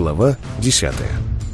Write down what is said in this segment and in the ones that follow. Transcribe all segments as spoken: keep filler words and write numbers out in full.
Глава десятая.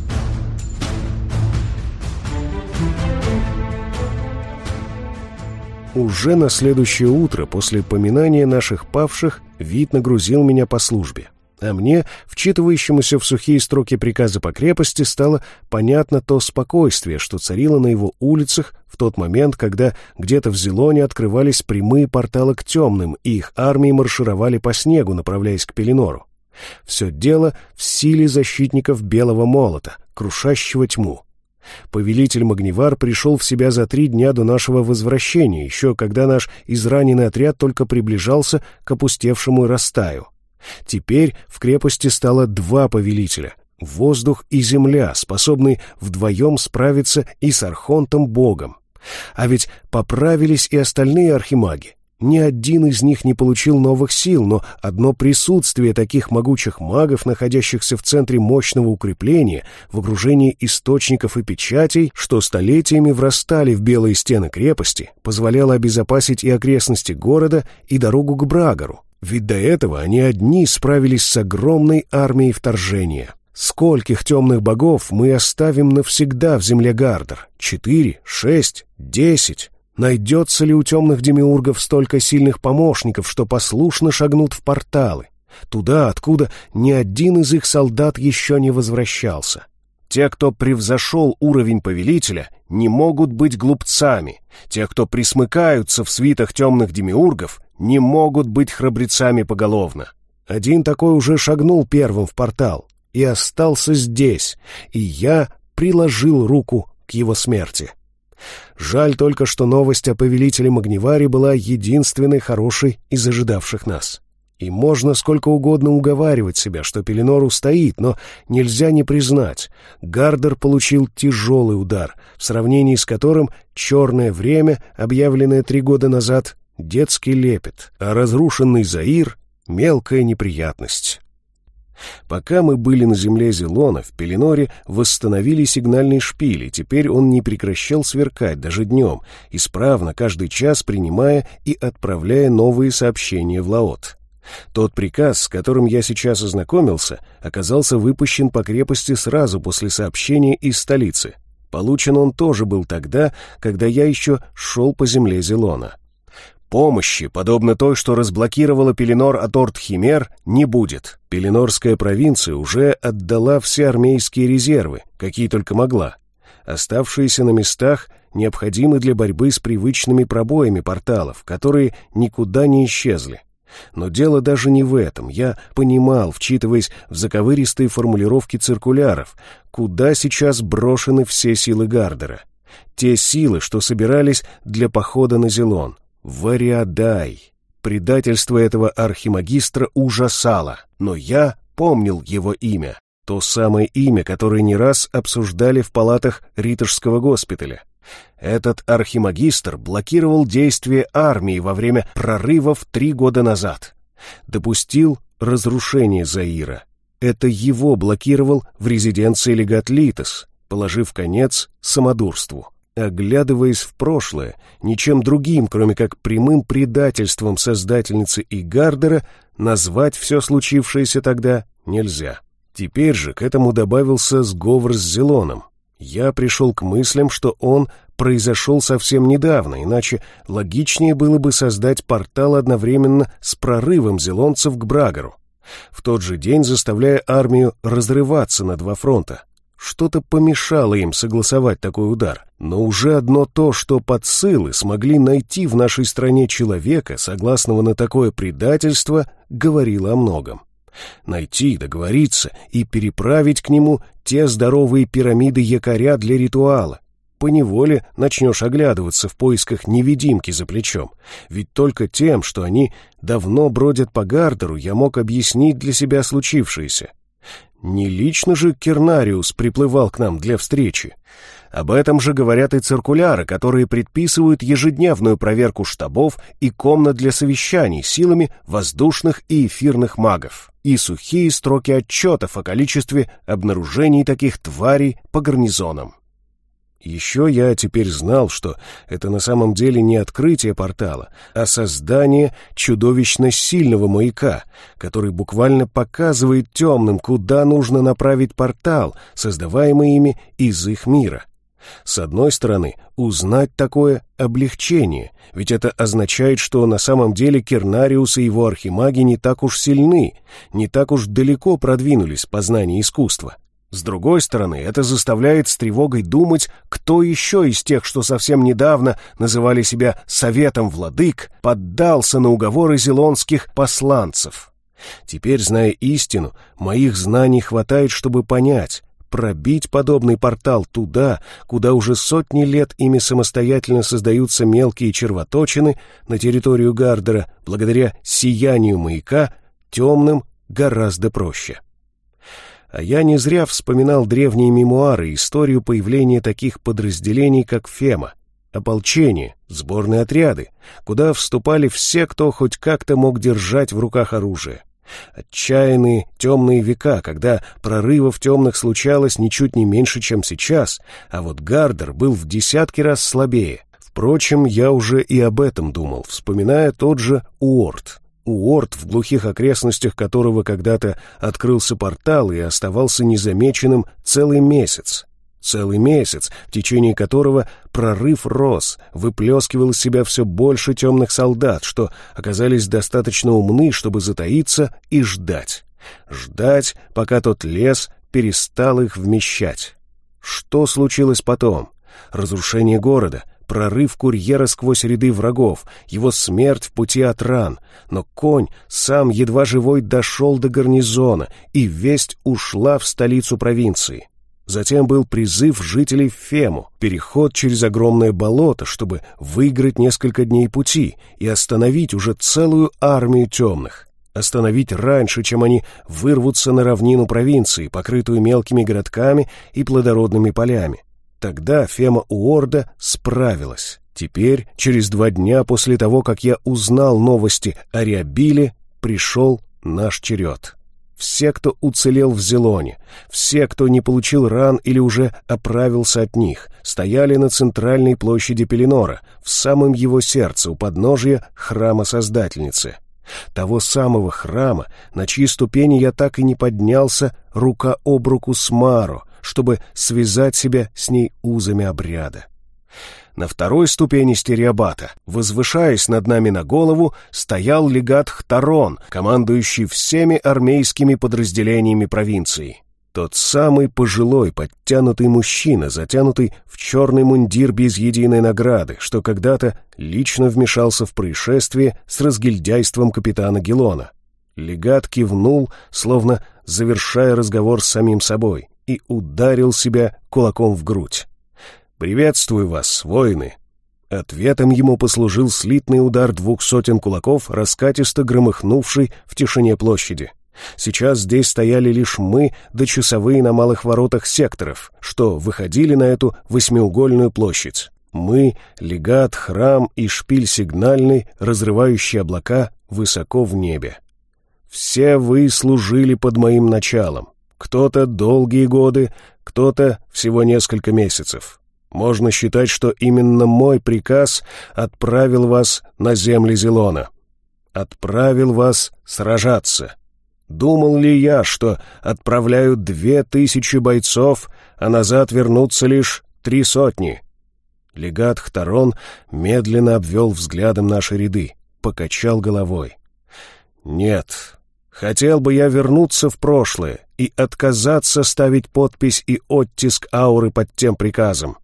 Уже на следующее утро после поминания наших павших вид нагрузил меня по службе. А мне, вчитывающемуся в сухие строки приказа по крепости, стало понятно то спокойствие, что царило на его улицах в тот момент, когда где-то в Зелоне открывались прямые порталы к темным, и их армии маршировали по снегу, направляясь к Пеленору. Все дело в силе защитников Белого Молота, крушащего тьму. Повелитель Магнивар пришел в себя за три дня до нашего возвращения, еще когда наш израненный отряд только приближался к опустевшему Растаю. Теперь в крепости стало два повелителя — воздух и земля, способные вдвоем справиться и с Архонтом-богом. А ведь поправились и остальные архимаги. Ни один из них не получил новых сил, но одно присутствие таких могучих магов, находящихся в центре мощного укрепления, в окружении источников и печатей, что столетиями врастали в белые стены крепости, позволяло обезопасить и окрестности города, и дорогу к Брагору. Ведь до этого они одни справились с огромной армией вторжения. Скольких темных богов мы оставим навсегда в земле Гардер? Четыре? Шесть? Десять? Найдется ли у темных демиургов столько сильных помощников, что послушно шагнут в порталы? Туда, откуда ни один из их солдат еще не возвращался. Те, кто превзошел уровень повелителя, не могут быть глупцами. Те, кто присмыкаются в свитах темных демиургов, не могут быть храбрецами поголовно. Один такой уже шагнул первым в портал и остался здесь, и я приложил руку к его смерти. Жаль только, что новость о повелителе Магниваре была единственной хорошей из ожидавших нас. И можно сколько угодно уговаривать себя, что Пеленор устоит, но нельзя не признать, Гардер получил тяжелый удар, в сравнении с которым черное время, объявленное три года назад, детский лепет, а разрушенный Заир — мелкая неприятность. Пока мы были на земле Зелона, в Пеленоре восстановили сигнальный шпиль, и теперь он не прекращал сверкать даже днем, исправно каждый час принимая и отправляя новые сообщения в Лаот. Тот приказ, с которым я сейчас ознакомился, оказался выпущен по крепости сразу после сообщения из столицы. Получен он тоже был тогда, когда я еще шел по земле Зелона. Помощи, подобно той, что разблокировала Пеленор от Орд-Химер, не будет. Пеленорская провинция уже отдала все армейские резервы, какие только могла. Оставшиеся на местах необходимы для борьбы с привычными пробоями порталов, которые никуда не исчезли. Но дело даже не в этом. Я понимал, вчитываясь в заковыристые формулировки циркуляров, куда сейчас брошены все силы Гардера. Те силы, что собирались для похода на Зелон. Вариадай. Предательство этого архимагистра ужасало, но я помнил его имя. То самое имя, которое не раз обсуждали в палатах Ритожского госпиталя. Этот архимагистр блокировал действия армии во время прорывов три года назад. Допустил разрушение Заира. Это его блокировал в резиденции легат Литос, положив конец самодурству. Оглядываясь в прошлое, ничем другим, кроме как прямым предательством создательницы и Гардера, назвать все случившееся тогда нельзя. Теперь же к этому добавился сговор с Зелоном. Я пришел к мыслям, что он произошел совсем недавно, иначе логичнее было бы создать портал одновременно с прорывом зелонцев к Брагору, в тот же день заставляя армию разрываться на два фронта. Что-то помешало им согласовать такой удар, но уже одно то, что подсылы смогли найти в нашей стране человека, согласного на такое предательство, говорило о многом. Найти, договориться и переправить к нему те здоровые пирамиды якоря для ритуала. Поневоле начнешь оглядываться в поисках невидимки за плечом, ведь только тем, что они давно бродят по Гардеру, я мог объяснить для себя случившееся. Не лично же Кернариус приплывал к нам для встречи. Об этом же говорят и циркуляры, которые предписывают ежедневную проверку штабов и комнат для совещаний силами воздушных и эфирных магов, и сухие строки отчетов о количестве обнаружений таких тварей по гарнизонам. Еще я теперь знал, что это на самом деле не открытие портала, а создание чудовищно сильного маяка, который буквально показывает темным, куда нужно направить портал, создаваемый ими из их мира. С одной стороны, узнать такое облегчение, ведь это означает, что на самом деле Кернариус и его архимаги не так уж сильны, не так уж далеко продвинулись в познании искусства. С другой стороны, это заставляет с тревогой думать, кто еще из тех, что совсем недавно называли себя Советом Владык, поддался на уговоры зелонских посланцев. Теперь, зная истину, моих знаний хватает, чтобы понять, пробить подобный портал туда, куда уже сотни лет ими самостоятельно создаются мелкие червоточины на территорию Гардера, благодаря сиянию маяка, темным гораздо проще. А я не зря вспоминал древние мемуары, историю появления таких подразделений, как Фема, ополчение, сборные отряды, куда вступали все, кто хоть как-то мог держать в руках оружие. Отчаянные темные века, когда прорывов темных случалось ничуть не меньше, чем сейчас, а вот Гардер был в десятки раз слабее. Впрочем, я уже и об этом думал, вспоминая тот же Уорд. Уорд, в глухих окрестностях которого когда-то открылся портал и оставался незамеченным целый месяц. Целый месяц, в течение которого прорыв рос, выплескивал из себя все больше темных солдат, что оказались достаточно умны, чтобы затаиться и ждать. Ждать, пока тот лес перестал их вмещать. Что случилось потом? Разрушение города, прорыв курьера сквозь ряды врагов, его смерть в пути от ран, но конь, сам едва живой, дошел до гарнизона, и весть ушла в столицу провинции. Затем был призыв жителей в Фему, переход через огромное болото, чтобы выиграть несколько дней пути и остановить уже целую армию темных. Остановить раньше, чем они вырвутся на равнину провинции, покрытую мелкими городками и плодородными полями. Тогда Фема Уорда справилась. Теперь, через два дня после того, как я узнал новости о Риабиле, пришел наш черед. Все, кто уцелел в Зелоне, все, кто не получил ран или уже оправился от них, стояли на центральной площади Пеленора, в самом его сердце, у подножия храма Создательницы. Того самого храма, на чьи ступени я так и не поднялся рука об руку с Маро, чтобы связать себя с ней узами обряда. На второй ступени Стериабата, возвышаясь над нами на голову, стоял легат Хтарон, командующий всеми армейскими подразделениями провинции. Тот самый пожилой, подтянутый мужчина, затянутый в черный мундир без единой награды, что когда-то лично вмешался в происшествие с разгильдяйством капитана Гелона. Легат кивнул, словно завершая разговор с самим собой, и ударил себя кулаком в грудь. «Приветствую вас, воины!» Ответом ему послужил слитный удар двух сотен кулаков, раскатисто громыхнувший в тишине площади. Сейчас здесь стояли лишь мы да часовые на малых воротах секторов, что выходили на эту восьмиугольную площадь. Мы, легат, храм и шпиль сигнальный, разрывающий облака высоко в небе. Все вы служили под моим началом. Кто-то долгие годы, кто-то всего несколько месяцев. Можно считать, что именно мой приказ отправил вас на земли Зелона. Отправил вас сражаться. Думал ли я, что отправляю две тысячи бойцов, а назад вернутся лишь три сотни? Легат Хтарон медленно обвел взглядом наши ряды, покачал головой. Нет, хотел бы я вернуться в прошлое и отказаться ставить подпись и оттиск ауры под тем приказом.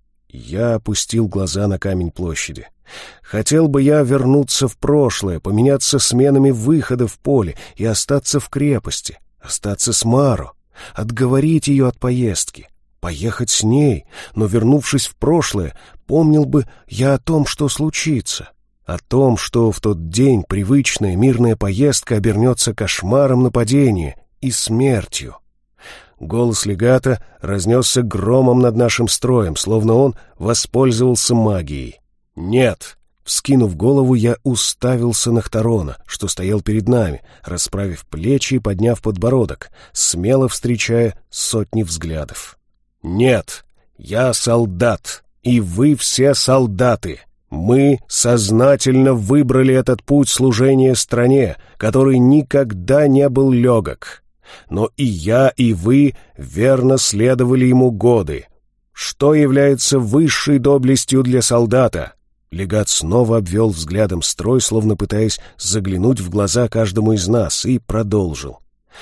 Я опустил глаза на камень площади. Хотел бы я вернуться в прошлое, поменяться сменами выхода в поле и остаться в крепости, остаться с Маро, отговорить ее от поездки, поехать с ней, но, вернувшись в прошлое, помнил бы я о том, что случится, о том, что в тот день привычная мирная поездка обернется кошмаром нападения и смертью. Голос легата разнесся громом над нашим строем, словно он воспользовался магией. «Нет!» Вскинув голову, я уставился на Хтарона, что стоял перед нами, расправив плечи и подняв подбородок, смело встречая сотни взглядов. «Нет! Я солдат, и вы все солдаты. Мы сознательно выбрали этот путь служения стране, который никогда не был легок. Но и я, и вы верно следовали ему годы. Что является высшей доблестью для солдата? Легат снова обвел взглядом строй, словно пытаясь заглянуть в глаза каждому из нас, и продолжил.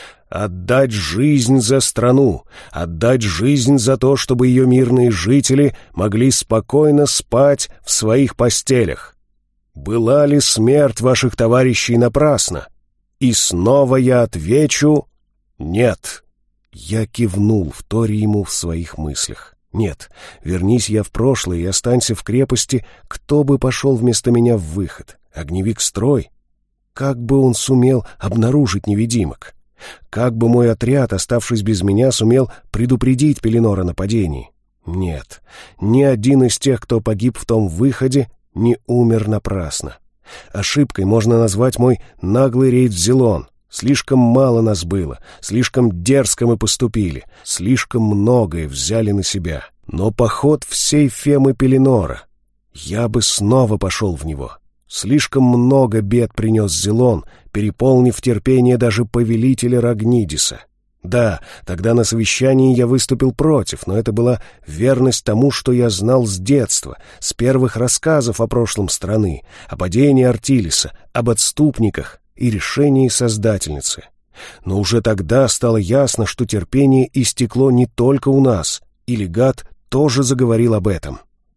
Отдать жизнь за страну, отдать жизнь за то, чтобы ее мирные жители могли спокойно спать в своих постелях. Была ли смерть ваших товарищей напрасна? И снова я отвечу «нет». Я кивнул, вторя ему в своих мыслях. Нет, вернись я в прошлое и останься в крепости, кто бы пошел вместо меня в выход? Огневик Строй? Как бы он сумел обнаружить невидимок? Как бы мой отряд, оставшись без меня, сумел предупредить Пеленора о нападении? Нет, ни один из тех, кто погиб в том выходе, не умер напрасно. Ошибкой можно назвать мой наглый рейд в Зелон. Слишком мало нас было, слишком дерзко мы поступили, слишком многое взяли на себя. Но поход всей Фемы Пеленора, я бы снова пошел в него. Слишком много бед принес Зелон, переполнив терпение даже повелителя Рагнидиса. Да, тогда на совещании я выступил против, но это была верность тому, что я знал с детства, с первых рассказов о прошлом страны, о падении Артилиса, об отступниках и решении Создательницы. Но уже тогда стало ясно, что терпение истекло не только у нас, и легат тоже заговорил об этом.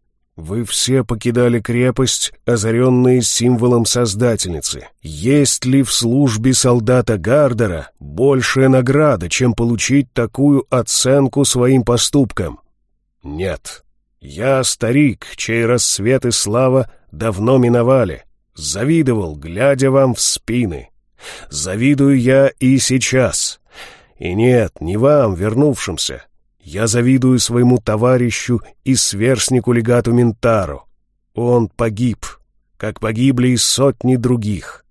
Вы все покидали крепость, озаренные символом Создательницы. Есть ли в службе солдата Гардера большая награда, чем получить такую оценку своим поступкам? Нет. Я старик, чей рассвет и слава давно миновали. Завидовал, глядя вам в спины. Завидую я и сейчас. И нет, не вам, вернувшимся. Я завидую своему товарищу и сверстнику легату Минтару. Он погиб, как погибли и сотни других.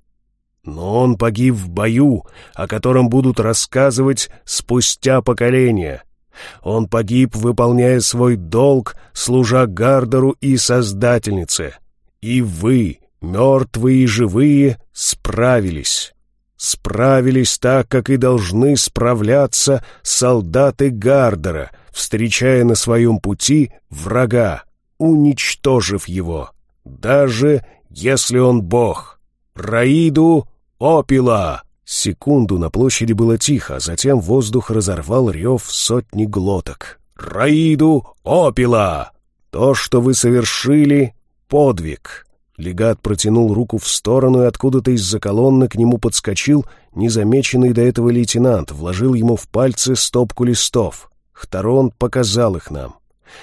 Но он погиб в бою, о котором будут рассказывать спустя поколения. Он погиб, выполняя свой долг, служа Гардеру и Создательнице. И вы, мертвые и живые, справились. Справились так, как и должны справляться солдаты Гардера, встречая на своем пути врага, уничтожив его, даже если он бог. Раиду Опила! Секунду на площади было тихо, а затем воздух разорвал рев сотни глоток. Раиду Опила! То, что вы совершили, подвиг. Легат протянул руку в сторону, и откуда-то из-за колонны к нему подскочил незамеченный до этого лейтенант, вложил ему в пальцы стопку листов. Хторон показал их нам.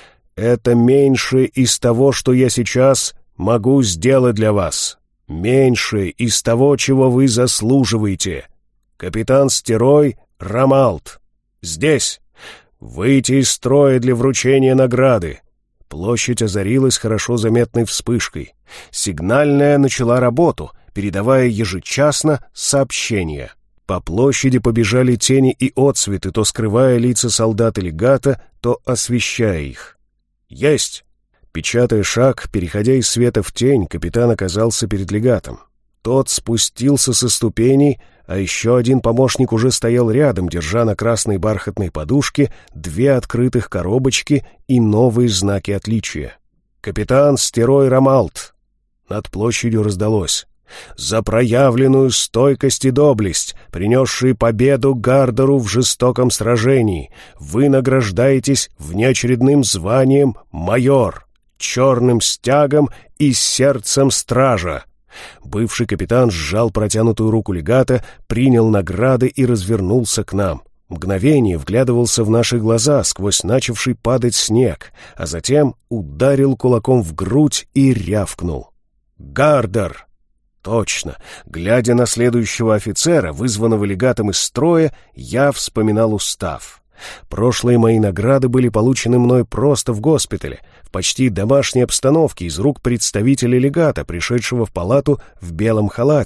«Это меньше из того, что я сейчас могу сделать для вас. Меньше из того, чего вы заслуживаете. Капитан Стерой Рамалт. Здесь. Выйти из строя для вручения награды». Площадь озарилась хорошо заметной вспышкой. Сигнальная начала работу, передавая ежечасно сообщения. По площади побежали тени и отсветы, то скрывая лица солдат и легата, то освещая их. «Есть!» Печатая шаг, переходя из света в тень, капитан оказался перед легатом. Тот спустился со ступеней, а еще один помощник уже стоял рядом, держа на красной бархатной подушке две открытых коробочки и новые знаки отличия. «Капитан Стерой Рамалт!» Над площадью раздалось. «За проявленную стойкость и доблесть, принесшие победу Гардеру в жестоком сражении, вы награждаетесь внеочередным званием майор, черным стягом и сердцем стража». Бывший капитан сжал протянутую руку легата, принял награды и развернулся к нам. Мгновение вглядывался в наши глаза сквозь начавший падать снег, а затем ударил кулаком в грудь и рявкнул. «Гардер!» Точно. Глядя на следующего офицера, вызванного легатом из строя, я вспоминал устав. Прошлые мои награды были получены мной просто в госпитале, в почти домашней обстановке из рук представителя легата, пришедшего в палату в белом халате,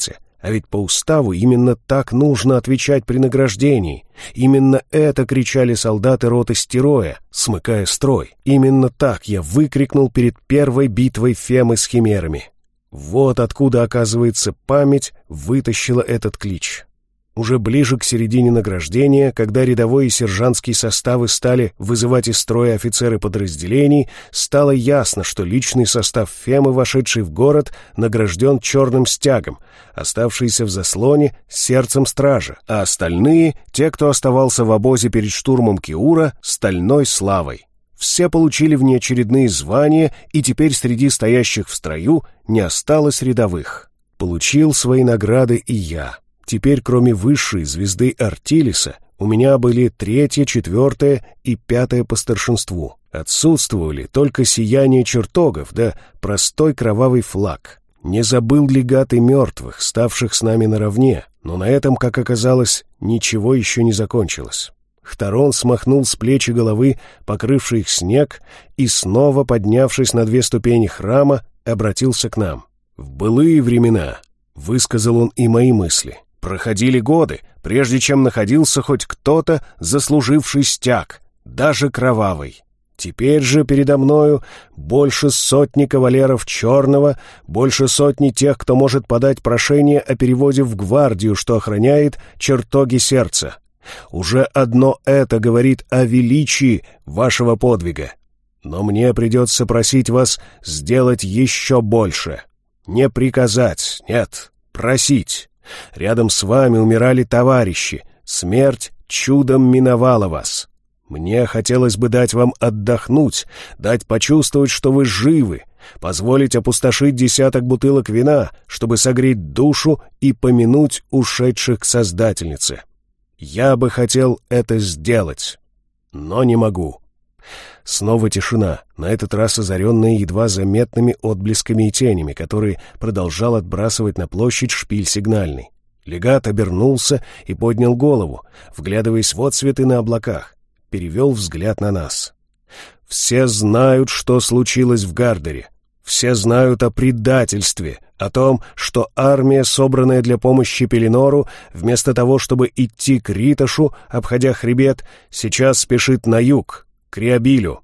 А ведь по уставу именно так нужно отвечать при награждении. Именно это кричали солдаты роты Стероя, смыкая строй. Именно так я выкрикнул перед первой битвой Фемы с химерами. Вот откуда, оказывается, память вытащила этот клич. Уже ближе к середине награждения, когда рядовой и сержантский составы стали вызывать из строя офицеры подразделений, стало ясно, что личный состав Фемы, вошедший в город, награжден черным стягом, оставшийся в заслоне — сердцем стража, а остальные, те, кто оставался в обозе перед штурмом Киура, — стальной славой. Все получили внеочередные звания, и теперь среди стоящих в строю не осталось рядовых. Получил свои награды и я. Теперь, кроме высшей звезды Артилиса, у меня были третья, четвертая и пятая по старшинству. Отсутствовали только сияние чертогов да простой кровавый флаг. Не забыл легат и мертвых, ставших с нами наравне, но на этом, как оказалось, ничего еще не закончилось. Хторон смахнул с плеч и головы покрывший их снег и, снова поднявшись на две ступени храма, обратился к нам. «В былые времена», — высказал он и мои мысли, — «проходили годы, прежде чем находился хоть кто-то, заслуживший стяг, даже кровавый. Теперь же передо мною больше сотни кавалеров черного, больше сотни тех, кто может подать прошение о переводе в гвардию, что охраняет чертоги сердца. Уже одно это говорит о величии вашего подвига. Но мне придется просить вас сделать еще больше. Не приказать, нет, просить. Рядом с вами умирали товарищи, смерть чудом миновала вас. Мне хотелось бы дать вам отдохнуть, дать почувствовать, что вы живы, позволить опустошить десяток бутылок вина, чтобы согреть душу и помянуть ушедших к Создательнице. Я бы хотел это сделать, но не могу». Снова тишина, на этот раз озаренная едва заметными отблесками и тенями, которые продолжал отбрасывать на площадь шпиль сигнальный. Легат обернулся и поднял голову, вглядываясь в отсветы на облаках, перевел взгляд на нас. «Все знают, что случилось в Гардере. Все знают о предательстве, о том, что армия, собранная для помощи Пеленору, вместо того, чтобы идти к Ритошу, обходя хребет, сейчас спешит на юг, к Риабилю.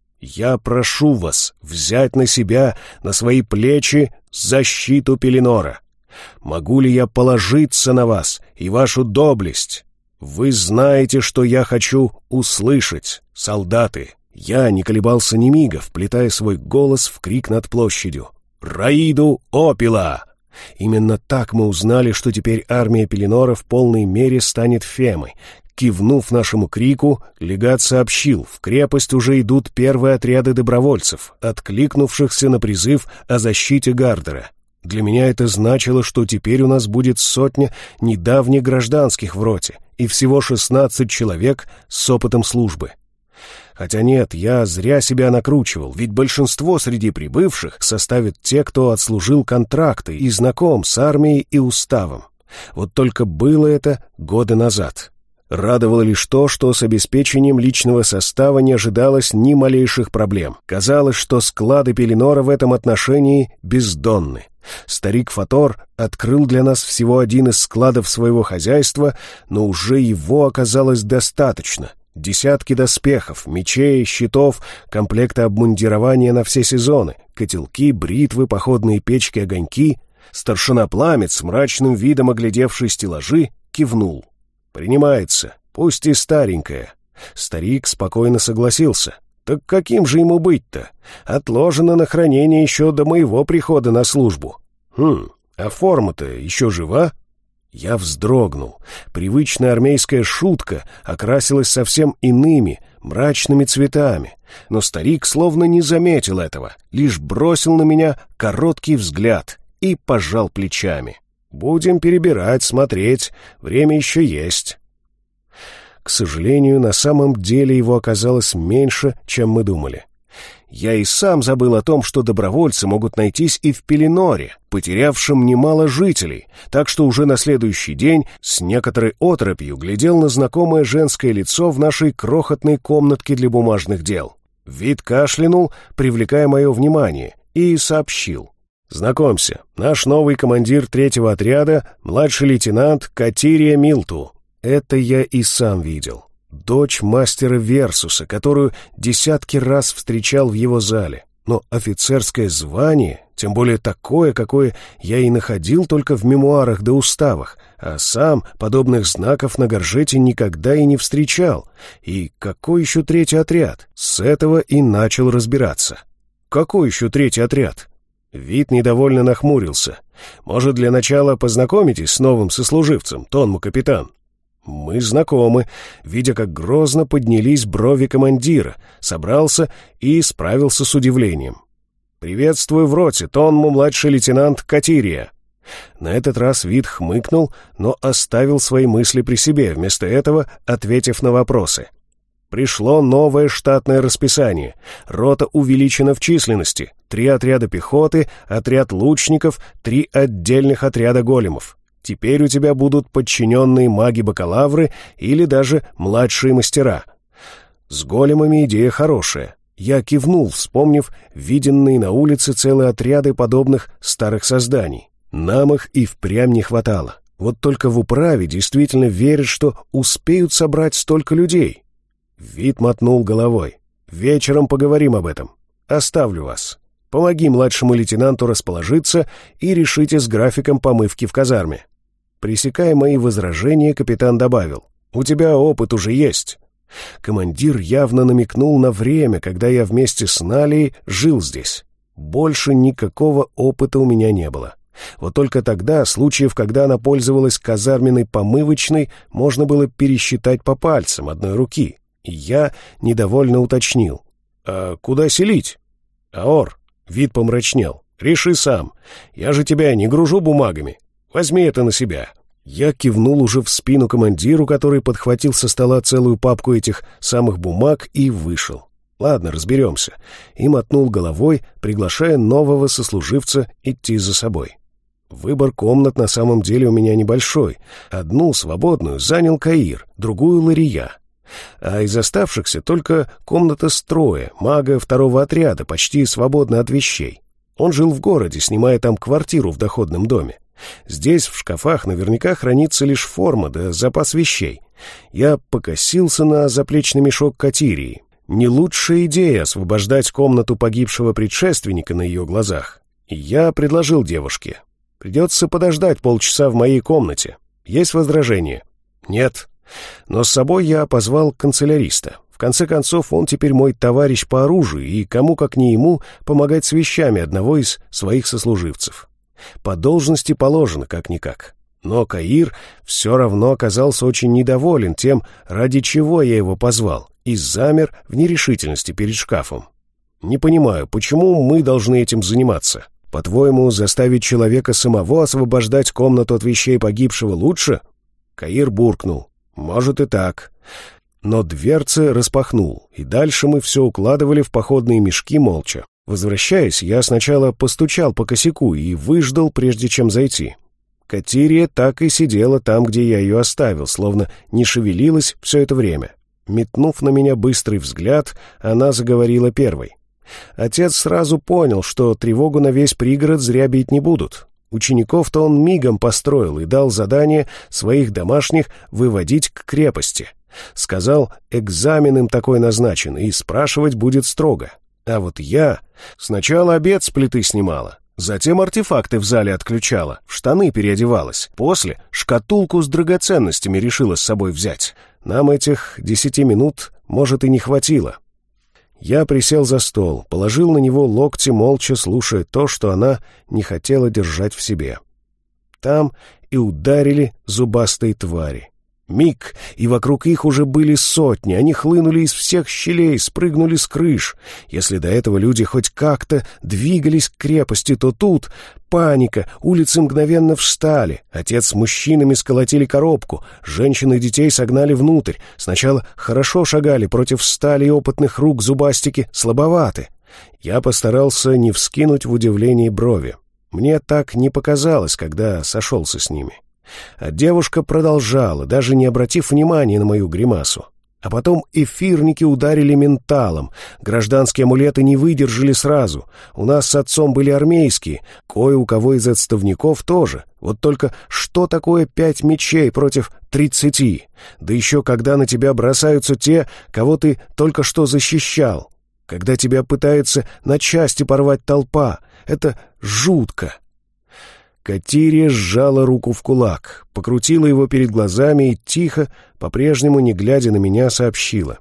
Я прошу вас взять на себя, на свои плечи, защиту Пеленора. Могу ли я положиться на вас и вашу доблесть? Вы знаете, что я хочу услышать, солдаты». Я не колебался ни мига, вплетая свой голос в крик над площадью. «Раиду Опила!» Именно так мы узнали, что теперь армия Пеленора в полной мере станет Фемой. Кивнув нашему крику, легат сообщил, в крепость уже идут первые отряды добровольцев, откликнувшихся на призыв о защите Гардера. Для меня это значило, что теперь у нас будет сотня недавних гражданских в роте и всего шестнадцать человек с опытом службы. Хотя нет, я зря себя накручивал, ведь большинство среди прибывших составят те, кто отслужил контракты и знаком с армией и уставом. Вот только было это годы назад. Радовало лишь то, что с обеспечением личного состава не ожидалось ни малейших проблем. Казалось, что склады Пеленора в этом отношении бездонны. Старик Фатор открыл для нас всего один из складов своего хозяйства, но уже его оказалось достаточно. Десятки доспехов, мечей, щитов, комплекты обмундирования на все сезоны, котелки, бритвы, походные печки, огоньки. Старшина Пламет, с мрачным видом оглядевший стеллажи, кивнул. «Принимается, пусть и старенькая». Старик спокойно согласился. «Так каким же ему быть-то? Отложено на хранение еще до моего прихода на службу». «Хм, а форма-то еще жива?» Я вздрогнул. Привычная армейская шутка окрасилась совсем иными, мрачными цветами. Но старик словно не заметил этого, лишь бросил на меня короткий взгляд и пожал плечами. «Будем перебирать, смотреть, время еще есть». К сожалению, на самом деле его оказалось меньше, чем мы думали. Я и сам забыл о том, что добровольцы могут найтись и в Пеленоре, потерявшем немало жителей, так что уже на следующий день с некоторой оторопью глядел на знакомое женское лицо в нашей крохотной комнатке для бумажных дел. Вид кашлянул, привлекая мое внимание, и сообщил. Знакомься, наш новый командир третьего отряда, младший лейтенант Катирия Милту. Это я и сам видел. Дочь мастера Версуса, которую десятки раз встречал в его зале. Но офицерское звание, тем более такое, какое я и находил только в мемуарах да уставах, а сам подобных знаков на горжете никогда и не встречал. И какой еще третий отряд? С этого и начал разбираться. Какой еще третий отряд? Вит недовольно нахмурился. Может, для начала познакомитесь с новым сослуживцем, Тонму капитан? Мы знакомы, видя, как грозно поднялись брови командира, собрался и справился с удивлением. «Приветствую в роте, Тонму младший лейтенант Катирия». На этот раз Вит хмыкнул, но оставил свои мысли при себе, вместо этого ответив на вопросы. Пришло новое штатное расписание. Рота увеличена в численности. Три отряда пехоты, отряд лучников, три отдельных отряда големов. Теперь у тебя будут подчиненные маги-бакалавры или даже младшие мастера. С големами идея хорошая. Я кивнул, вспомнив виденные на улице целые отряды подобных старых созданий. Нам их и впрямь не хватало. Вот только в управе действительно верят, что успеют собрать столько людей. Вит мотнул головой. «Вечером поговорим об этом. Оставлю вас. Помоги младшему лейтенанту расположиться и решите с графиком помывки в казарме». Пресекая мои возражения, капитан добавил: «У тебя опыт уже есть». Командир явно намекнул на время, когда я вместе с Налией жил здесь. Больше никакого опыта у меня не было. Вот только тогда случаев, когда она пользовалась казарменной помывочной, можно было пересчитать по пальцам одной руки. И я недовольно уточнил: «А куда селить?» «Аор», — Вид помрачнел, — «реши сам. Я же тебя не гружу бумагами. Возьми это на себя». Я кивнул уже в спину командиру, который подхватил со стола целую папку этих самых бумаг и вышел. «Ладно, разберемся», и мотнул головой, приглашая нового сослуживца идти за собой. Выбор комнат на самом деле у меня небольшой. Одну, свободную, занял Каир, другую — Лария. А из оставшихся только комната строя, мага второго отряда, почти свободна от вещей. Он жил в городе, снимая там квартиру в доходном доме. Здесь в шкафах наверняка хранится лишь форма да запас вещей. Я покосился на заплечный мешок Катирии. Не лучшая идея освобождать комнату погибшего предшественника на ее глазах. И я предложил девушке: «Придется подождать полчаса в моей комнате. Есть возражения?» «Нет». Но с собой я позвал канцеляриста. В конце концов, он теперь мой товарищ по оружию, и кому как не ему помогать с вещами одного из своих сослуживцев. По должности положено, как-никак. Но Каир все равно оказался очень недоволен тем, ради чего я его позвал, и замер в нерешительности перед шкафом. «Не понимаю, почему мы должны этим заниматься? По-твоему, заставить человека самого освобождать комнату от вещей погибшего лучше?» Каир буркнул: «Может и так». Но дверцы распахнул, и дальше мы все укладывали в походные мешки молча. Возвращаясь, я сначала постучал по косяку и выждал, прежде чем зайти. Катирия так и сидела там, где я ее оставил, словно не шевелилась все это время. Метнув на меня быстрый взгляд, она заговорила первой. Отец сразу понял, что тревогу на весь пригород зря бить не будут. Учеников-то он мигом построил и дал задание своих домашних выводить к крепости. Сказал, экзамен им такой назначен, и спрашивать будет строго. А вот я сначала обед с плиты снимала, затем артефакты в зале отключала, в штаны переодевалась. После шкатулку с драгоценностями решила с собой взять. Нам этих десяти минут, может, и не хватило. Я присел за стол, положил на него локти, молча слушая то, что она не хотела держать в себе. Там и ударили зубастые твари. Миг, и вокруг их уже были сотни, они хлынули из всех щелей, спрыгнули с крыш. Если до этого люди хоть как-то двигались к крепости, то тут паника, улицы мгновенно встали. Отец с мужчинами сколотили коробку, женщин и детей согнали внутрь. Сначала хорошо шагали, против стали и опытных рук зубастики слабоваты. Я постарался не вскинуть в удивлении брови. Мне так не показалось, когда сошелся с ними. А девушка продолжала, даже не обратив внимания на мою гримасу. А потом эфирники ударили менталом. Гражданские амулеты не выдержали сразу. У нас с отцом были армейские, кое у кого из отставников тоже. Вот только что такое пять мечей против тридцати? Да еще когда на тебя бросаются те, кого ты только что защищал. Когда тебя пытается на части порвать толпа. Это жутко. Катирия сжала руку в кулак, покрутила его перед глазами и тихо, по-прежнему не глядя на меня, сообщила.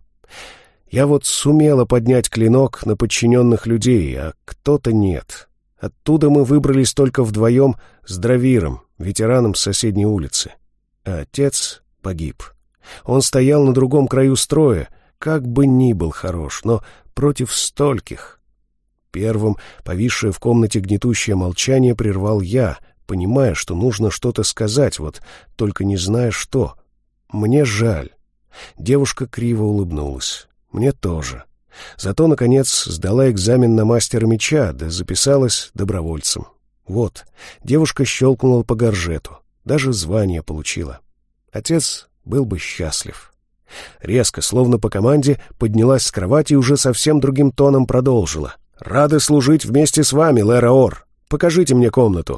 «Я вот сумела поднять клинок на подчиненных людей, а кто-то нет. Оттуда мы выбрались только вдвоем с Дравиром, ветераном с соседней улицы. А отец погиб. Он стоял на другом краю строя, как бы ни был хорош, но против стольких». Первым повисшее в комнате гнетущее молчание прервал я, понимая, что нужно что-то сказать, вот только не зная что. «Мне жаль». Девушка криво улыбнулась. «Мне тоже». Зато, наконец, сдала экзамен на мастера меча, да записалась добровольцем. Вот, девушка щелкнула по горжету, даже звание получила. Отец был бы счастлив. Резко, словно по команде, поднялась с кровати и уже совсем другим тоном продолжила. «Рады служить вместе с вами, Лера Ор. Покажите мне комнату».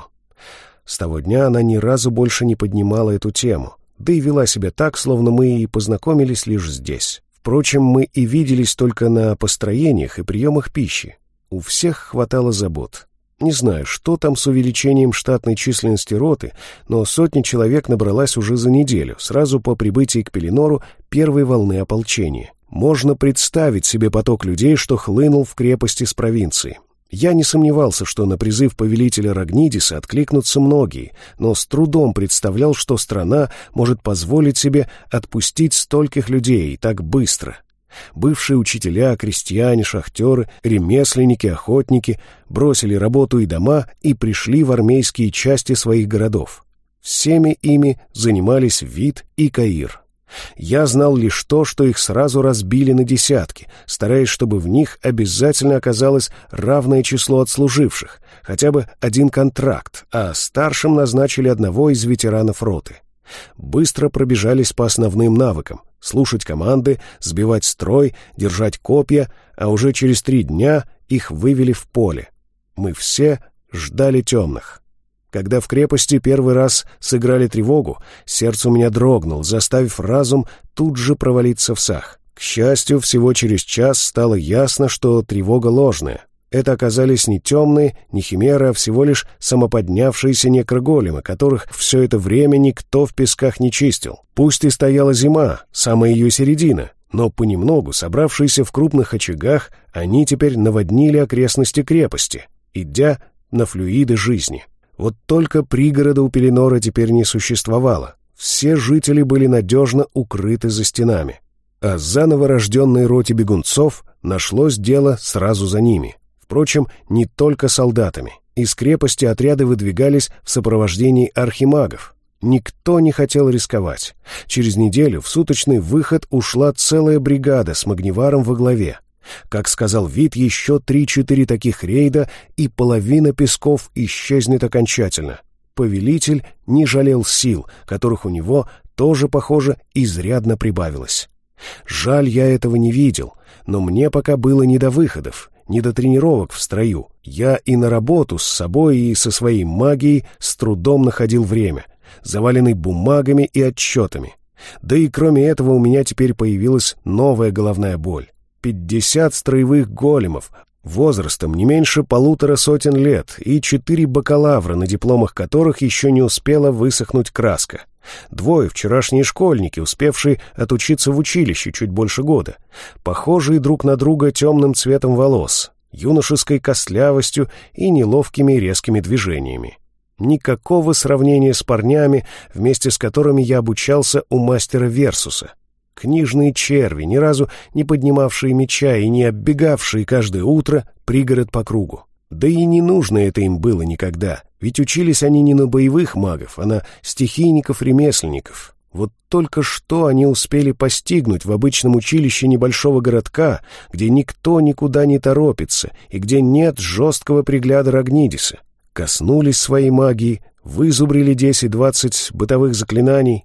С того дня она ни разу больше не поднимала эту тему, да и вела себя так, словно мы и познакомились лишь здесь. Впрочем, мы и виделись только на построениях и приемах пищи. У всех хватало забот. Не знаю, что там с увеличением штатной численности роты, но сотни человек набралась уже за неделю, сразу по прибытии к Пеленору первой волны ополчения. Можно представить себе поток людей, что хлынул в крепости с провинции. Я не сомневался, что на призыв повелителя Рагнидиса откликнутся многие, но с трудом представлял, что страна может позволить себе отпустить стольких людей так быстро. Бывшие учителя, крестьяне, шахтеры, ремесленники, охотники бросили работу и дома и пришли в армейские части своих городов. Всеми ими занимались Вит и Каир. Я знал лишь то, что их сразу разбили на десятки, стараясь, чтобы в них обязательно оказалось равное число отслуживших, хотя бы один контракт, а старшим назначили одного из ветеранов роты. Быстро пробежались по основным навыкам — слушать команды, сбивать строй, держать копья, а уже через три дня их вывели в поле. Мы все ждали темных. Когда в крепости первый раз сыграли тревогу, сердце у меня дрогнуло, заставив разум тут же провалиться в сах. К счастью, всего через час стало ясно, что тревога ложная. Это оказались не темные, не химеры, а всего лишь самоподнявшиеся некроголемы, которых все это время никто в песках не чистил. Пусть и стояла зима, самая ее середина, но понемногу, собравшиеся в крупных очагах, они теперь наводнили окрестности крепости, идя на флюиды жизни. Вот только пригорода у Пеленора теперь не существовало. Все жители были надежно укрыты за стенами. А заново рожденной роте бегунцов нашлось дело сразу за ними. Впрочем, не только солдатами. Из крепости отряды выдвигались в сопровождении архимагов. Никто не хотел рисковать. Через неделю в суточный выход ушла целая бригада с Магниваром во главе. Как сказал Вит, еще три-четыре таких рейда, и половина песков исчезнет окончательно. Повелитель не жалел сил, которых у него тоже, похоже, изрядно прибавилось. Жаль, я этого не видел, но мне пока было не до выходов, не до тренировок в строю. Я и на работу с собой, и со своей магией с трудом находил время, заваленный бумагами и отчетами. Да и кроме этого у меня теперь появилась новая головная боль. Пятьдесят строевых големов, возрастом не меньше полутора сотен лет, и четыре бакалавра, на дипломах которых еще не успела высохнуть краска. Двое вчерашние школьники, успевшие отучиться в училище чуть больше года, похожие друг на друга темным цветом волос, юношеской костлявостью и неловкими резкими движениями. Никакого сравнения с парнями, вместе с которыми я обучался у мастера Версуса. Книжные черви, ни разу не поднимавшие меча и не оббегавшие каждое утро пригород по кругу. Да и не нужно это им было никогда, ведь учились они не на боевых магов, а на стихийников-ремесленников. Вот только что они успели постигнуть в обычном училище небольшого городка, где никто никуда не торопится и где нет жесткого пригляда Рагнидиса. Коснулись своей магии, вызубрили десять-двадцать бытовых заклинаний.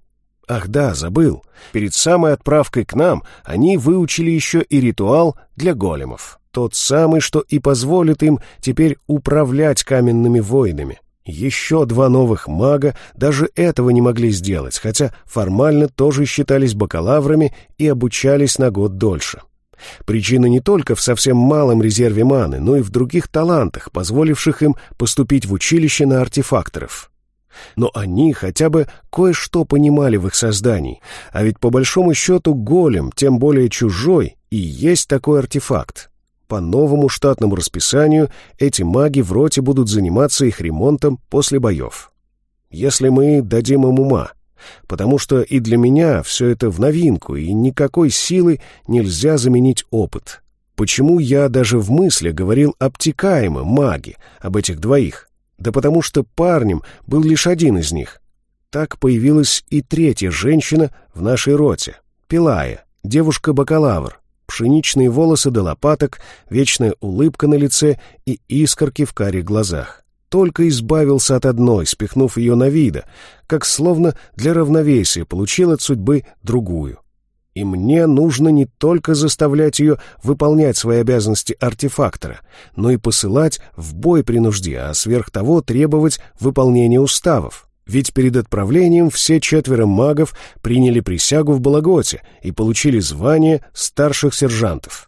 Ах да, забыл. Перед самой отправкой к нам они выучили еще и ритуал для големов. Тот самый, что и позволит им теперь управлять каменными воинами. Еще два новых мага даже этого не могли сделать, хотя формально тоже считались бакалаврами и обучались на год дольше. Причина не только в совсем малом резерве маны, но и в других талантах, позволивших им поступить в училище на артефакторов. Но они хотя бы кое-что понимали в их создании, а ведь по большому счету голем, тем более чужой, и есть такой артефакт. По новому штатному расписанию эти маги в роте будут заниматься их ремонтом после боев. Если мы дадим им ума, потому что и для меня все это в новинку, и никакой силы нельзя заменить опыт. Почему я даже в мыслях говорил обтекаемо маги, об этих двоих? Да потому что парнем был лишь один из них. Так появилась и третья женщина в нашей роте — Пилая, девушка-бакалавр. Пшеничные волосы до лопаток, вечная улыбка на лице и искорки в карих глазах. Только избавился от одной, спихнув ее на вида, как словно для равновесия получил от судьбы другую. И мне нужно не только заставлять ее выполнять свои обязанности артефактора, но и посылать в бой при нужде, а сверх того требовать выполнения уставов. Ведь перед отправлением все четверо магов приняли присягу в Балаготе и получили звание старших сержантов.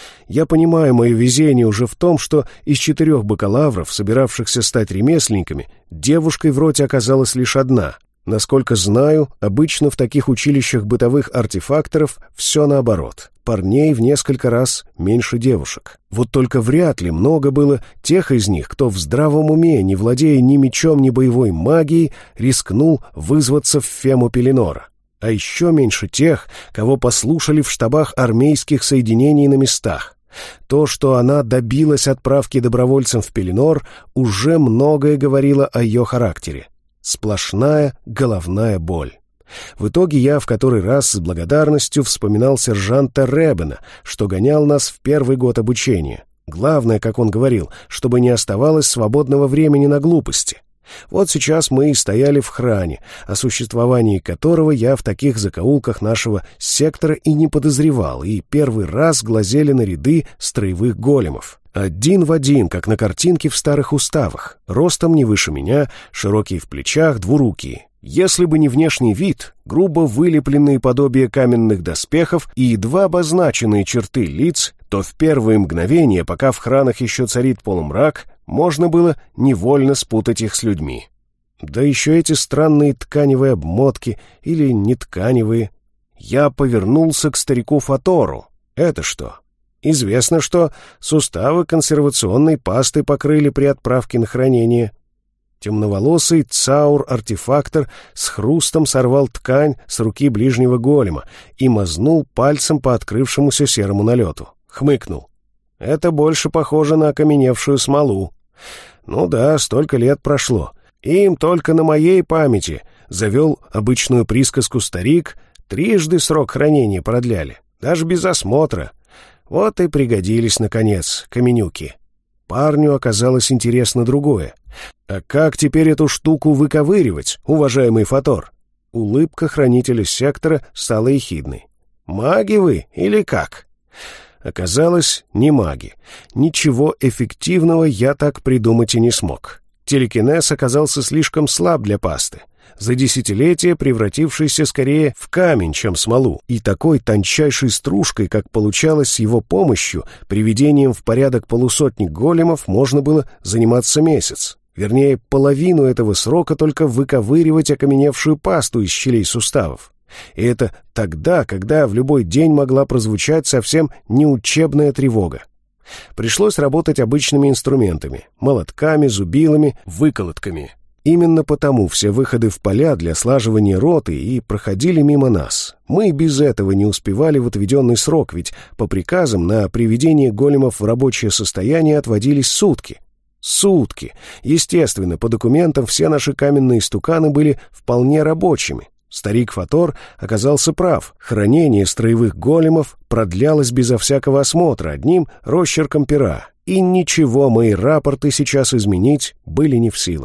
Я понимаю мое везение уже в том, что из четырех бакалавров, собиравшихся стать ремесленниками, девушкой в роте оказалась лишь одна. Насколько знаю, обычно в таких училищах бытовых артефакторов все наоборот. Парней в несколько раз меньше девушек. Вот только вряд ли много было тех из них, кто в здравом уме, не владея ни мечом, ни боевой магией, рискнул вызваться в Фему Пеленора. А еще меньше тех, кого послушали в штабах армейских соединений на местах. То, что она добилась отправки добровольцем в Пеленор, уже многое говорило о ее характере. Сплошная головная боль. В итоге я в который раз с благодарностью вспоминал сержанта Ребена, что гонял нас в первый год обучения. Главное, как он говорил, чтобы не оставалось свободного времени на глупости. Вот сейчас мы и стояли в хране, о существовании которого я в таких закоулках нашего сектора и не подозревал, и первый раз глазели на ряды строевых големов. Один в один, как на картинке в старых уставах, ростом не выше меня, широкие в плечах, двурукие. Если бы не внешний вид, грубо вылепленные подобия каменных доспехов и едва обозначенные черты лиц, то в первые мгновения, пока в хранах еще царит полумрак, можно было невольно спутать их с людьми. Да еще эти странные тканевые обмотки или не тканевые. Я повернулся к старику Фатору. Это что? Известно, что суставы консервационной пастой покрыли при отправке на хранение. Темноволосый цаур-артефактор с хрустом сорвал ткань с руки ближнего голема и мазнул пальцем по открывшемуся серому налету. Хмыкнул. Это больше похоже на окаменевшую смолу. Ну да, столько лет прошло. Им только на моей памяти, завел обычную присказку старик, трижды срок хранения продляли, даже без осмотра. Вот и пригодились, наконец, каменюки. Парню оказалось интересно другое. А как теперь эту штуку выковыривать, уважаемый Фатор? Улыбка хранителя сектора стала ехидной. Маги вы или как? Оказалось, не маги. Ничего эффективного я так придумать и не смог. Телекинез оказался слишком слаб для пасты, за десятилетия превратившийся скорее в камень, чем смолу, и такой тончайшей стружкой, как получалось с его помощью, приведением в порядок полусотни големов можно было заниматься месяц. Вернее, половину этого срока только выковыривать окаменевшую пасту из щелей суставов. И это тогда, когда в любой день могла прозвучать совсем неучебная тревога. Пришлось работать обычными инструментами — молотками, зубилами, выколотками. Именно потому все выходы в поля для слаживания роты и проходили мимо нас. Мы без этого не успевали в отведенный срок, ведь по приказам на приведение големов в рабочее состояние отводились сутки. Сутки! Естественно, по документам все наши каменные стуканы были вполне рабочими. Старик Фатор оказался прав. Хранение строевых големов продлялось безо всякого осмотра, одним росчерком пера. И ничего мои рапорты сейчас изменить были не в силах.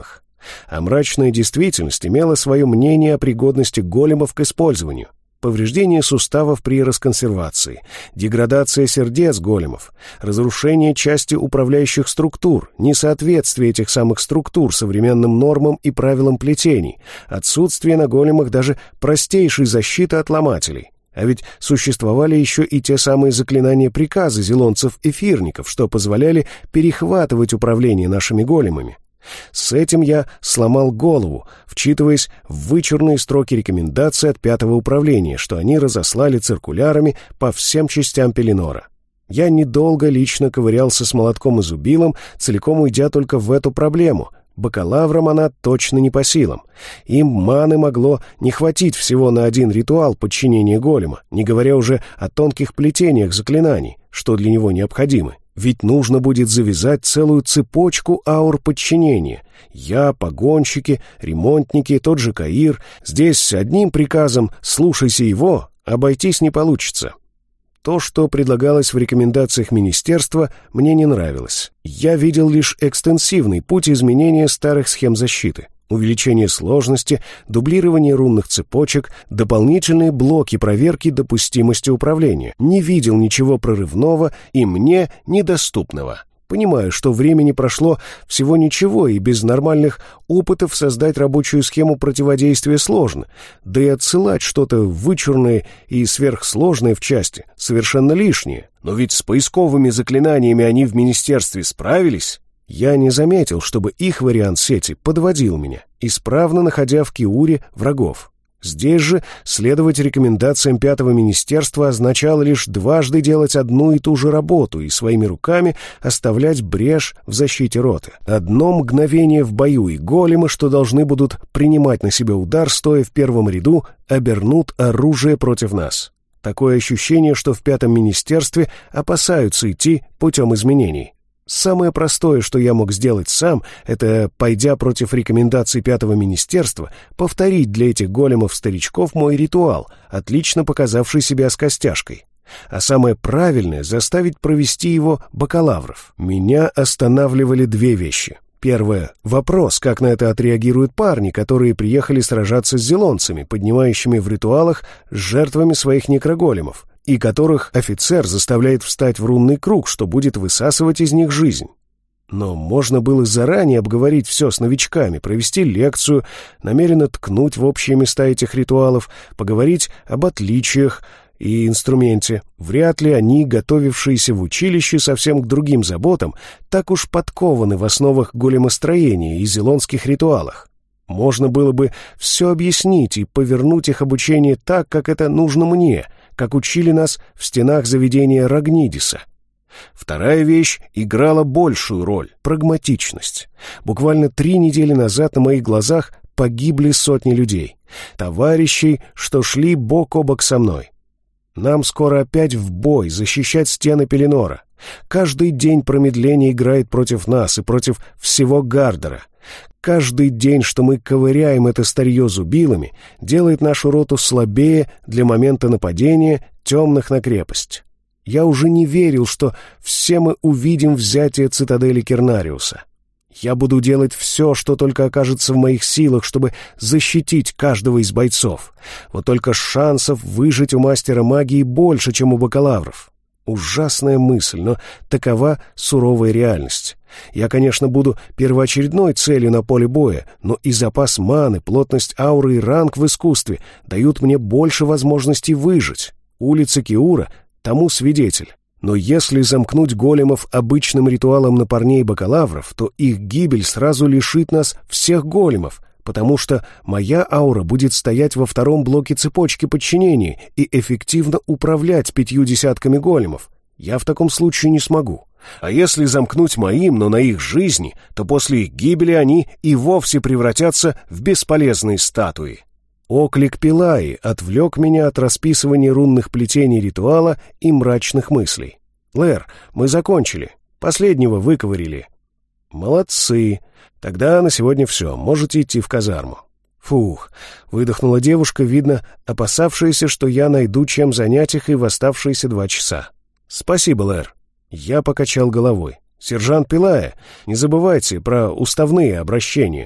А мрачная действительность имела свое мнение о пригодности големов к использованию. Повреждение суставов при расконсервации, деградация сердец големов, разрушение части управляющих структур, несоответствие этих самых структур современным нормам и правилам плетений, отсутствие на големах даже простейшей защиты от ломателей. А ведь существовали еще и те самые заклинания-приказы зелонцев-эфирников, что позволяли перехватывать управление нашими големами. С этим я сломал голову, вчитываясь в вычурные строки рекомендаций от пятого управления, что они разослали циркулярами по всем частям Пеленора. Я недолго лично ковырялся с молотком и зубилом, целиком уйдя только в эту проблему. Бакалаврам она точно не по силам. Им маны могло не хватить всего на один ритуал подчинения голема, не говоря уже о тонких плетениях заклинаний, что для него необходимы. Ведь нужно будет завязать целую цепочку аур подчинения. Я, погонщики, ремонтники, тот же Каир. Здесь одним приказом «слушайся его» обойтись не получится. То, что предлагалось в рекомендациях министерства, мне не нравилось. Я видел лишь экстенсивный путь изменения старых схем защиты. Увеличение сложности, дублирование рунных цепочек, дополнительные блоки проверки допустимости управления. Не видел ничего прорывного и мне недоступного. Понимаю, что времени прошло всего ничего, и без нормальных опытов создать рабочую схему противодействия сложно. Да и отсылать что-то вычурное и сверхсложное в части совершенно лишнее. Но ведь с поисковыми заклинаниями они в министерстве справились. Я не заметил, чтобы их вариант сети подводил меня, исправно находя в Киуре врагов. Здесь же следовать рекомендациям пятого министерства означало лишь дважды делать одну и ту же работу и своими руками оставлять брешь в защите роты. Одно мгновение в бою, и големы, что должны будут принимать на себя удар, стоя в первом ряду, обернут оружие против нас. Такое ощущение, что в пятом министерстве опасаются идти путем изменений. Самое простое, что я мог сделать сам, это, пойдя против рекомендаций пятого министерства, повторить для этих големов-старичков мой ритуал, отлично показавший себя с костяшкой. А самое правильное — заставить провести его бакалавров. Меня останавливали две вещи. Первое — вопрос, как на это отреагируют парни, которые приехали сражаться с зелонцами, поднимающими в ритуалах с жертвами своих некроголемов, и которых офицер заставляет встать в рунный круг, что будет высасывать из них жизнь. Но можно было заранее обговорить все с новичками, провести лекцию, намеренно ткнуть в общие места этих ритуалов, поговорить об отличиях и инструменте. Вряд ли они, готовившиеся в училище совсем к другим заботам, так уж подкованы в основах големостроения и зелонских ритуалах. Можно было бы все объяснить и повернуть их обучение так, как это нужно мне, как учили нас в стенах заведения Рагнидиса. Вторая вещь играла большую роль — прагматичность. Буквально три недели назад на моих глазах погибли сотни людей, товарищей, что шли бок о бок со мной. Нам скоро опять в бой защищать стены Пеленора. Каждый день промедление играет против нас и против всего Гардера. Каждый день, что мы ковыряем это старье зубилами, делает нашу роту слабее для момента нападения темных на крепость. Я уже не верил, что все мы увидим взятие цитадели Кернариуса. Я буду делать все, что только окажется в моих силах, чтобы защитить каждого из бойцов. Вот только шансов выжить у мастера магии больше, чем у бакалавров. Ужасная мысль, но такова суровая реальность. Я, конечно, буду первоочередной целью на поле боя, но и запас маны, плотность ауры и ранг в искусстве дают мне больше возможностей выжить. Улица Киура тому свидетель. Но если замкнуть големов обычным ритуалом на парней бакалавров, то их гибель сразу лишит нас всех големов, потому что моя аура будет стоять во втором блоке цепочки подчинения и эффективно управлять пятью десятками големов. Я в таком случае не смогу. А если замкнуть моим, но на их жизни, то после их гибели они и вовсе превратятся в бесполезные статуи. Оклик Пилаи отвлек меня от расписывания рунных плетений ритуала и мрачных мыслей. «Лэр, мы закончили. Последнего выковырили». «Молодцы. Тогда на сегодня все. Можете идти в казарму». «Фух», — выдохнула девушка, видно, опасавшаяся, что я найду чем занять их и в оставшиеся два часа. «Спасибо, Лэр». Я покачал головой. «Сержант Пилая, не забывайте про уставные обращения».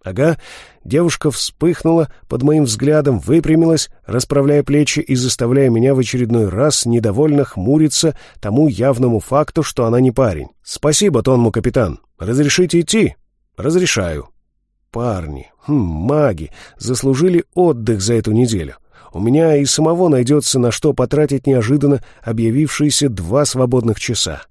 Ага, девушка вспыхнула под моим взглядом, выпрямилась, расправляя плечи и заставляя меня в очередной раз недовольно хмуриться тому явному факту, что она не парень. «Спасибо, Тонму капитан. Разрешите идти?» «Разрешаю». Парни, хм, маги, заслужили отдых за эту неделю. У меня и самого найдется на что потратить неожиданно объявившиеся два свободных часа.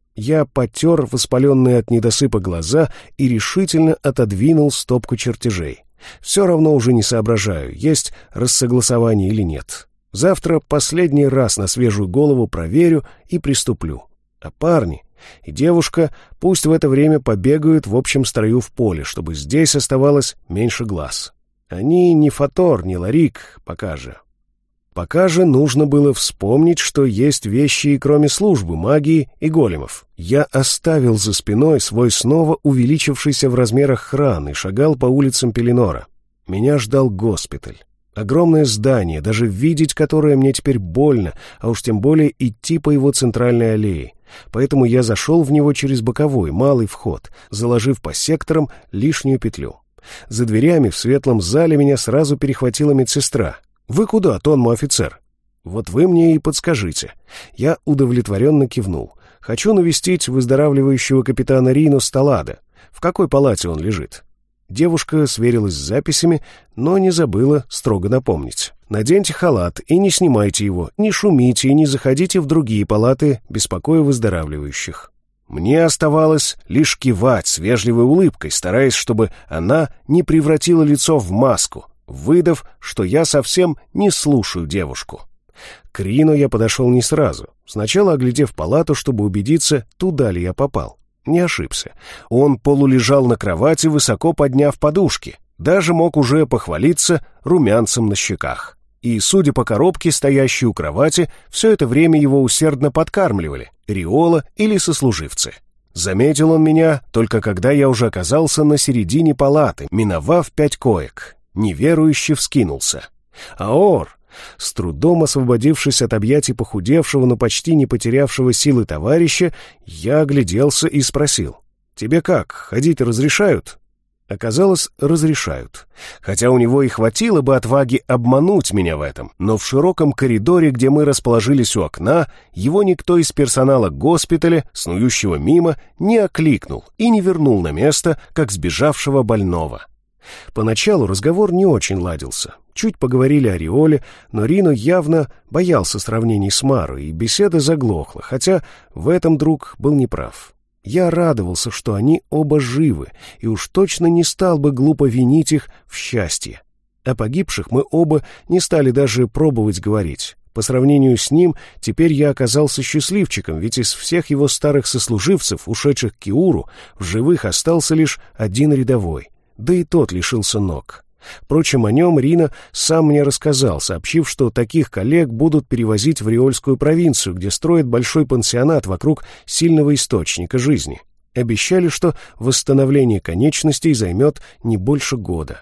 Я потер воспаленные от недосыпа глаза и решительно отодвинул стопку чертежей. Все равно уже не соображаю, есть рассогласование или нет. Завтра последний раз на свежую голову проверю и приступлю. А парни и девушка пусть в это время побегают в общем строю в поле, чтобы здесь оставалось меньше глаз. Они не Фатор, не Ларик, пока же. Пока же нужно было вспомнить, что есть вещи и кроме службы, магии и големов. Я оставил за спиной свой снова увеличившийся в размерах храм и шагал по улицам Пеленора. Меня ждал госпиталь. Огромное здание, даже видеть которое мне теперь больно, а уж тем более идти по его центральной аллее. Поэтому я зашел в него через боковой, малый вход, заложив по секторам лишнюю петлю. За дверями в светлом зале меня сразу перехватила медсестра. «Вы куда, Тонму офицер?» «Вот вы мне и подскажите». Я удовлетворенно кивнул. «Хочу навестить выздоравливающего капитана Рино Сталлада. В какой палате он лежит?» Девушка сверилась с записями, но не забыла строго напомнить. «Наденьте халат и не снимайте его, не шумите и не заходите в другие палаты, беспокоя выздоравливающих». Мне оставалось лишь кивать с вежливой улыбкой, стараясь, чтобы она не превратила лицо в маску, выдав, что я совсем не слушаю девушку. К Рино я подошел не сразу, сначала оглядев палату, чтобы убедиться, туда ли я попал. Не ошибся. Он полулежал на кровати, высоко подняв подушки, даже мог уже похвалиться румянцем на щеках. И, судя по коробке, стоящей у кровати, все это время его усердно подкармливали Риола или сослуживцы. Заметил он меня только когда я уже оказался на середине палаты, миновав пять коек. Неверующе вскинулся. «Аор!» С трудом освободившись от объятий похудевшего, но почти не потерявшего силы товарища, я огляделся и спросил: «Тебе как, ходить разрешают?» Оказалось, разрешают. Хотя у него и хватило бы отваги обмануть меня в этом, но в широком коридоре, где мы расположились у окна, его никто из персонала госпиталя, снующего мимо, не окликнул и не вернул на место, как сбежавшего больного. Поначалу разговор не очень ладился. Чуть поговорили о Риоле, но Рино явно боялся сравнений с Мару, и беседа заглохла, хотя в этом друг был неправ. Я радовался, что они оба живы, и уж точно не стал бы глупо винить их в счастье. О погибших мы оба не стали даже пробовать говорить. По сравнению с ним, теперь я оказался счастливчиком, ведь из всех его старых сослуживцев, ушедших к Киуру, в живых остался лишь один рядовой. Да и тот лишился ног. Впрочем, о нем Рино сам мне рассказал, сообщив, что таких коллег будут перевозить в Риольскую провинцию, где строят большой пансионат вокруг сильного источника жизни. Обещали, что восстановление конечностей займет не больше года.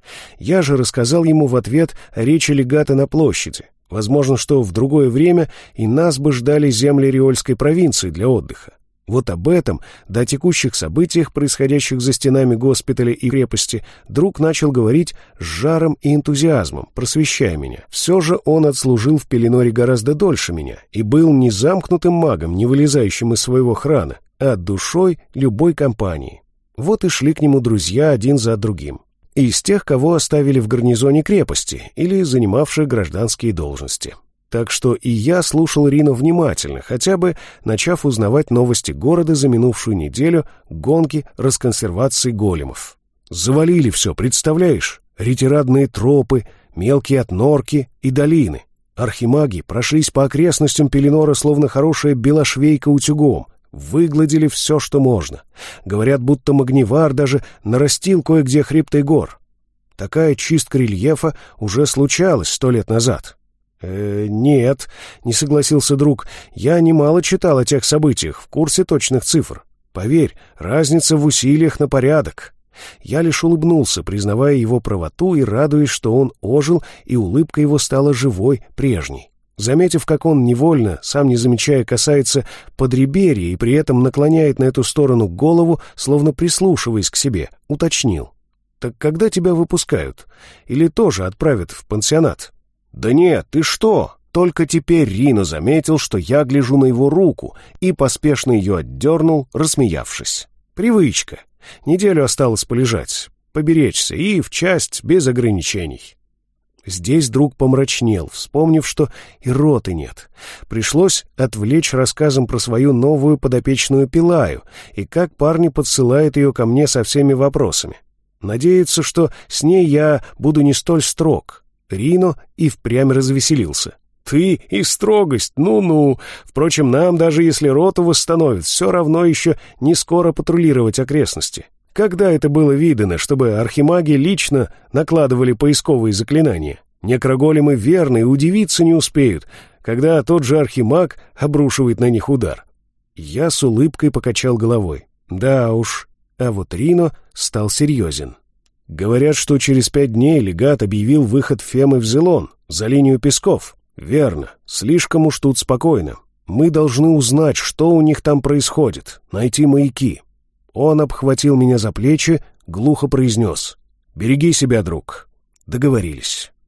Я же рассказал ему в ответ о речи легата на площади. Возможно, что в другое время и нас бы ждали земли Риольской провинции для отдыха. Вот об этом, да о текущих событиях, происходящих за стенами госпиталя и крепости, друг начал говорить с жаром и энтузиазмом, просвещая меня. Все же он отслужил в Пеленоре гораздо дольше меня и был не замкнутым магом, не вылезающим из своего храна, а душой любой компании. Вот и шли к нему друзья один за другим. Из тех, кого оставили в гарнизоне крепости или занимавших гражданские должности. Так что и я слушал Рино внимательно, хотя бы начав узнавать новости города за минувшую неделю, гонки расконсервации големов. Завалили все, представляешь? Ретирадные тропы, мелкие отнорки и долины. Архимаги прошлись по окрестностям Пеленора, словно хорошая белошвейка утюгом, выгладили все, что можно. Говорят, будто Магнивар даже нарастил кое-где хребты гор. Такая чистка рельефа уже случалась сто лет назад. «Э, «Нет», — не согласился друг, — «я немало читал о тех событиях, в курсе точных цифр. Поверь, разница в усилиях на порядок». Я лишь улыбнулся, признавая его правоту и радуясь, что он ожил, и улыбка его стала живой, прежней. Заметив, как он невольно, сам не замечая, касается подреберья и при этом наклоняет на эту сторону голову, словно прислушиваясь к себе, уточнил: Так когда тебя выпускают? Или тоже отправят в пансионат? Да нет, ты что? Только теперь Рино заметил, что я гляжу на его руку, и поспешно ее отдернул, рассмеявшись. Привычка. Неделю осталось полежать, поберечься и в часть без ограничений. Здесь друг помрачнел, вспомнив, что и роты нет. Пришлось отвлечь рассказом про свою новую подопечную Пилаю и как парни подсылают ее ко мне со всеми вопросами. Надеется, что с ней я буду не столь строг. Рино и впрямь развеселился. Ты и строгость, ну-ну. Впрочем, нам, даже если роту восстановят, все равно еще не скоро патрулировать окрестности. Когда это было видано, чтобы архимаги лично накладывали поисковые заклинания? Некроголемы верны и удивиться не успеют, когда тот же архимаг обрушивает на них удар. Я с улыбкой покачал головой. Да уж, а вот Рино стал серьезен. Говорят, что через пять дней легат объявил выход Фемы в Зелон, за линию песков. Верно, слишком уж тут спокойно. Мы должны узнать, что у них там происходит, найти маяки. Он обхватил меня за плечи, глухо произнес: «Береги себя, друг». Договорились.